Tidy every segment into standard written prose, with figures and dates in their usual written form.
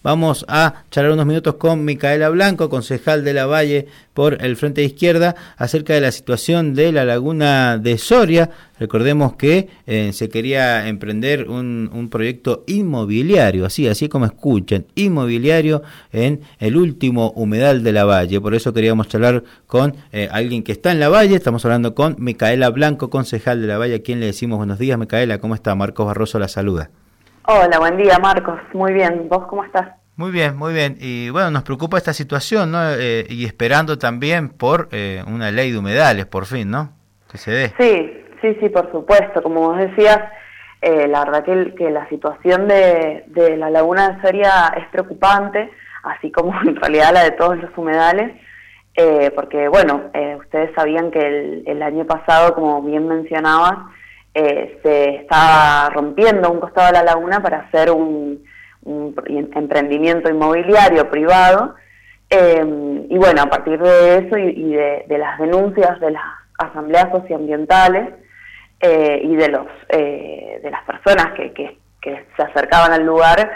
vamos a charlar unos minutos con Micaela Blanco, concejal de Lavalle por el Frente de Izquierda, acerca de la situación de la laguna de Soria. Recordemos que se quería emprender un proyecto inmobiliario, así como escuchan, inmobiliario en el último humedal de Lavalle. Por eso queríamos charlar con alguien que está en Lavalle. Estamos hablando con Micaela Blanco, concejal de Lavalle, a quien le decimos buenos días. Micaela, ¿cómo está? Marcos Barroso la saluda. Hola, buen día, Marcos. Muy bien. ¿Vos cómo estás? Muy bien, muy bien. Y bueno, nos preocupa esta situación, ¿no? Y esperando también por una ley de humedales, por fin, ¿no? Que se dé. Sí, por supuesto. Como vos decías, la verdad que la situación de la laguna de Soria es preocupante, así como en realidad la de todos los humedales, porque, bueno, ustedes sabían que el año pasado, como bien mencionabas, se estaba rompiendo un costado de la laguna para hacer un emprendimiento inmobiliario privado, y bueno, a partir de eso y de las denuncias de las asambleas socioambientales y de las personas que se acercaban al lugar,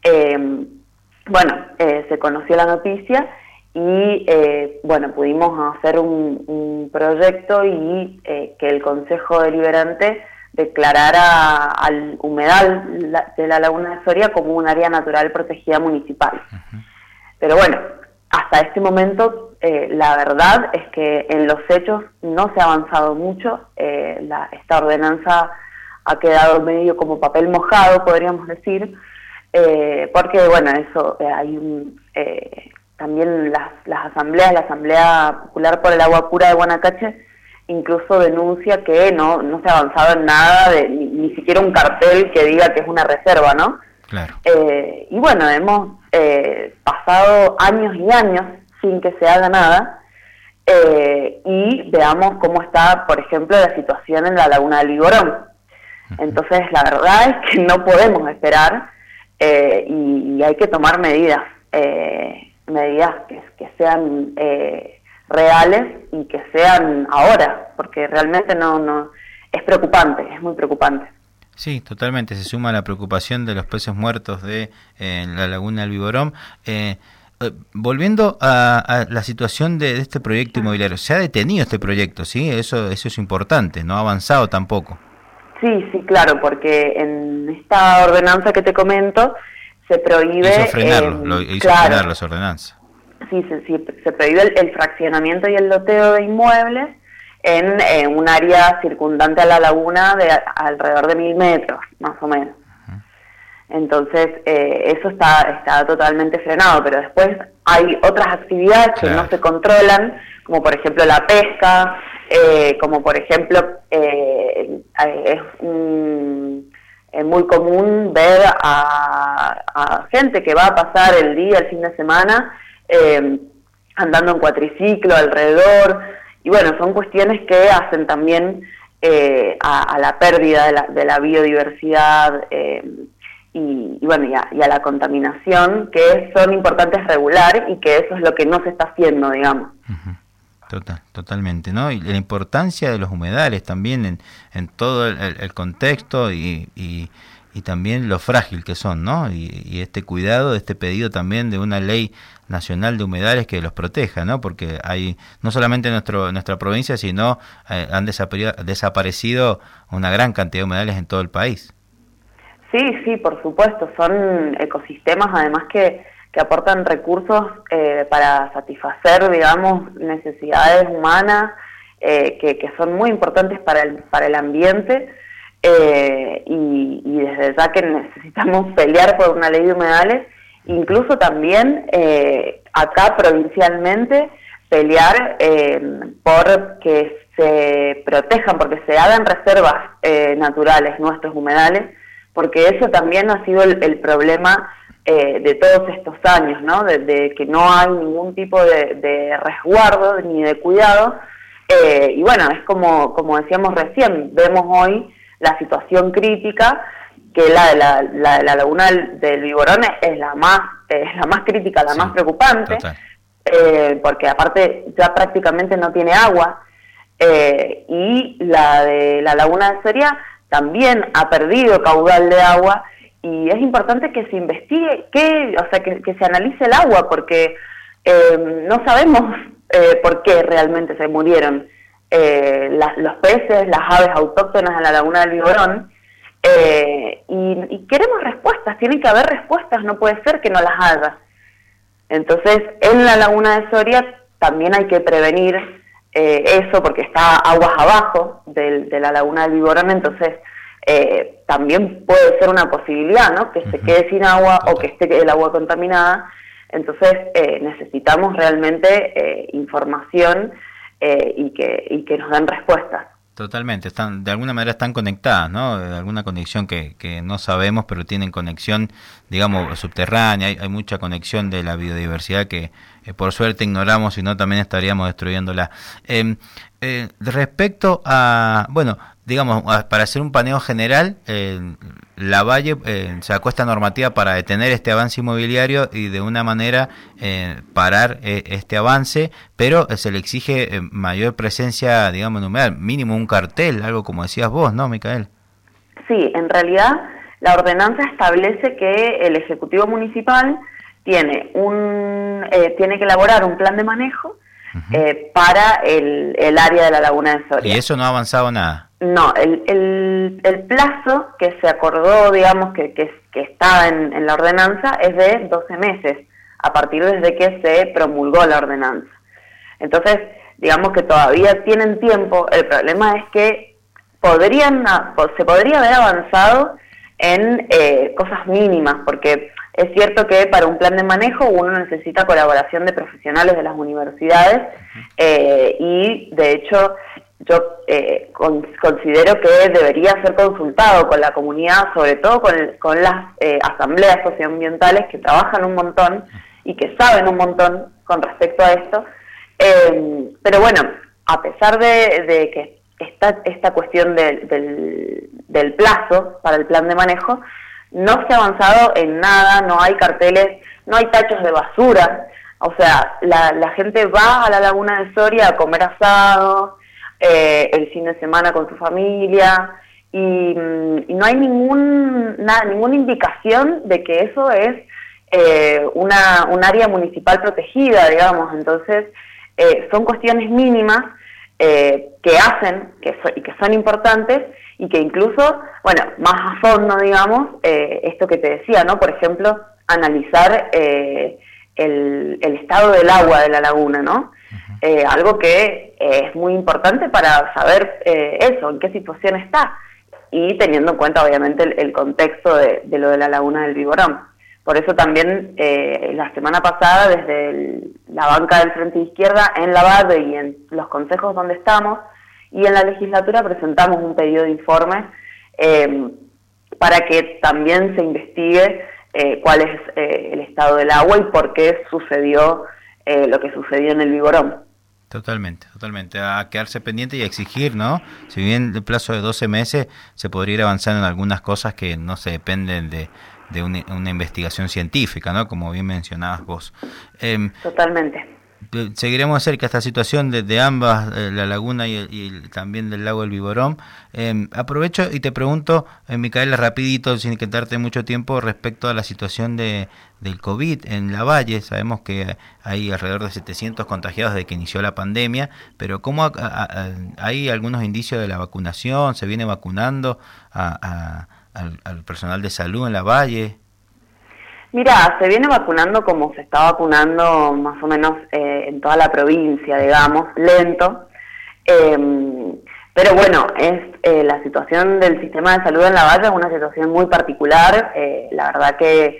se conoció la noticia y pudimos hacer un proyecto y que el Consejo Deliberante declarara al humedal de la laguna de Soria como un área natural protegida municipal. Uh-huh. Pero bueno, hasta este momento la verdad es que en los hechos no se ha avanzado mucho. Esta ordenanza ha quedado medio como papel mojado, podríamos decir, porque bueno, eso también las asambleas, la Asamblea Popular por el Agua Pura de Guanacache incluso denuncia que no se ha avanzado en nada, ni siquiera un cartel que diga que es una reserva, ¿no? Claro. Y bueno, hemos pasado años y años sin que se haga nada, y veamos cómo está, por ejemplo, la situación en la laguna del Vigorón. Entonces, la verdad es que no podemos esperar, y hay que tomar medidas que sean reales y que sean ahora, porque realmente no es preocupante, es muy preocupante. Sí, totalmente, se suma la preocupación de los peces muertos de la laguna del Vigorón. Volviendo a la situación de este proyecto inmobiliario, se ha detenido este proyecto, ¿sí? Eso es importante, no ha avanzado tampoco. Sí, claro, porque en esta ordenanza que te comento se prohíbe... Hizo frenar las ordenanzas. Sí, se prohíbe el fraccionamiento y el loteo de inmuebles en un área circundante a la laguna de alrededor de 1.000 metros, más o menos. Uh-huh. Entonces, eso está totalmente frenado, pero después hay otras actividades que no se controlan, como por ejemplo la pesca, como por ejemplo es muy común ver a gente que va a pasar el fin de semana, andando en cuatriciclo alrededor, y bueno, son cuestiones que hacen también a la pérdida de la biodiversidad y a la contaminación, que son importantes regular y que eso es lo que no se está haciendo, digamos. Uh-huh. Totalmente, ¿no? Y la importancia de los humedales también en todo el contexto y también lo frágil que son, ¿no? Y este cuidado, este pedido también de una ley nacional de humedales que los proteja, ¿no? Porque hay, no solamente en nuestra provincia, sino han desaparecido una gran cantidad de humedales en todo el país. Sí, por supuesto, son ecosistemas además que aportan recursos para satisfacer, digamos, necesidades humanas, que son muy importantes para el ambiente, y desde ya que necesitamos pelear por una ley de humedales, incluso también acá provincialmente pelear por que se protejan, porque se hagan reservas naturales nuestros humedales, porque eso también ha sido el problema de todos estos años, ¿no? De que no hay ningún tipo de resguardo ni de cuidado, y bueno, es como decíamos recién, vemos hoy la situación crítica, que la laguna del Vigorón es la más crítica, la más preocupante, porque aparte ya prácticamente no tiene agua, y la de la laguna de Soria también ha perdido caudal de agua, y es importante que se investigue, o sea, que se analice el agua, porque no sabemos por qué realmente se murieron los peces, las aves autóctonas de la laguna del Viborón, y queremos respuestas, tiene que haber respuestas, no puede ser que no las haya. Entonces, en la laguna de Soria también hay que prevenir eso, porque está aguas abajo de la laguna del Viborón, entonces también puede ser una posibilidad, ¿no? Que se quede sin agua o que esté el agua contaminada. Entonces necesitamos realmente información y que nos den respuestas. Totalmente, de alguna manera están conectadas, ¿no? Alguna conexión que no sabemos, pero tienen conexión, digamos, subterránea. Hay mucha conexión de la biodiversidad que por suerte ignoramos, si no también estaríamos destruyéndola. Respecto a, bueno, digamos, para hacer un paneo general, Lavalle sacó esta normativa para detener este avance inmobiliario y de una manera parar este avance, pero se le exige mayor presencia, digamos, en humedal, mínimo un cartel, algo como decías vos, ¿no, Micael? Sí, en realidad la ordenanza establece que el Ejecutivo Municipal tiene que elaborar un plan de manejo para el área de la laguna de Soria. ¿Y eso no ha avanzado nada? No, el plazo que se acordó, digamos, que está en la ordenanza es de 12 meses, a partir desde que se promulgó la ordenanza. Entonces, digamos que todavía tienen tiempo. El problema es que se podría haber avanzado en cosas mínimas, porque es cierto que para un plan de manejo uno necesita colaboración de profesionales de las universidades y de hecho yo considero que debería ser consultado con la comunidad, sobre todo con las asambleas socioambientales que trabajan un montón y que saben un montón con respecto a esto. Pero bueno, a pesar de que esta cuestión del plazo para el plan de manejo, no se ha avanzado en nada, no hay carteles, no hay tachos de basura. O sea, la gente va a la laguna de Soria a comer asado, el fin de semana con su familia, y no hay ninguna indicación de que eso es un área municipal protegida, digamos. Entonces, son cuestiones mínimas que hacen y que son importantes, y que incluso, bueno, más a fondo, digamos, esto que te decía, ¿no? Por ejemplo, analizar el estado del agua de la laguna, ¿no? Algo que es muy importante para saber eso, en qué situación está, y teniendo en cuenta, obviamente, el contexto de lo de la laguna del Viborón. Por eso también la semana pasada, desde la banca del Frente de Izquierda, en la BAD y en los consejos donde estamos, y en la legislatura presentamos un pedido de informe para que también se investigue cuál es el estado del agua y por qué sucedió lo que sucedió en el Viborón. Totalmente, a quedarse pendiente y a exigir, ¿no? Si bien el plazo de 12 meses se podría ir avanzando en algunas cosas que no se dependen de una investigación científica, ¿no? Como bien mencionabas vos. Totalmente. Seguiremos de cerca esta situación de ambas, la laguna y también del lago del Viborón. Aprovecho y te pregunto, Micaela, rapidito, sin quitarte mucho tiempo, respecto a la situación del COVID en Lavalle. Sabemos que hay alrededor de 700 contagiados desde que inició la pandemia, pero ¿cómo hay algunos indicios de la vacunación? ¿Se viene vacunando al personal de salud en Lavalle? Mira, se viene vacunando como se está vacunando más o menos en toda la provincia, digamos, lento. Pero bueno, la situación del sistema de salud en Lavalle es una situación muy particular. La verdad que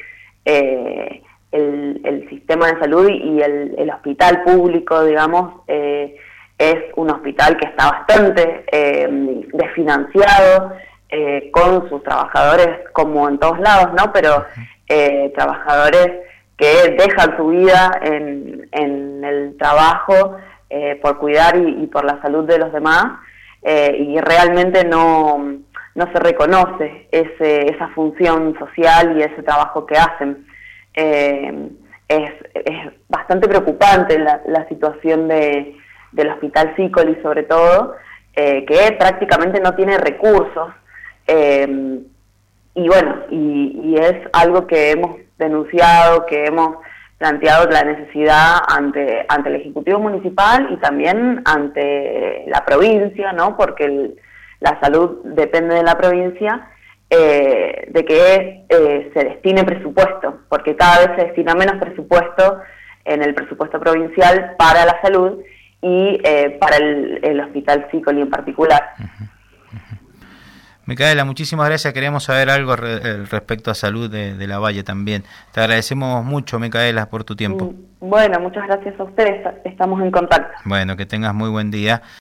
el sistema de salud y el hospital público, digamos, es un hospital que está bastante desfinanciado, con sus trabajadores como en todos lados, ¿no? Pero trabajadores que dejan su vida en el trabajo por cuidar y por la salud de los demás, y realmente no se reconoce esa función social y ese trabajo que hacen. Es bastante preocupante la situación del Hospital Sicoli, sobre todo, que prácticamente no tiene recursos. y bueno, y es algo que hemos denunciado, que hemos planteado la necesidad ante el Ejecutivo Municipal y también ante la provincia, ¿no? Porque la salud depende de la provincia, de que se destine presupuesto, porque cada vez se destina menos presupuesto en el presupuesto provincial para la salud y para el Hospital Sicoli en particular. Micaela, muchísimas gracias. Queremos saber algo respecto a salud de la Valle también. Te agradecemos mucho, Micaela, por tu tiempo. Bueno, muchas gracias a ustedes. Estamos en contacto. Bueno, que tengas muy buen día.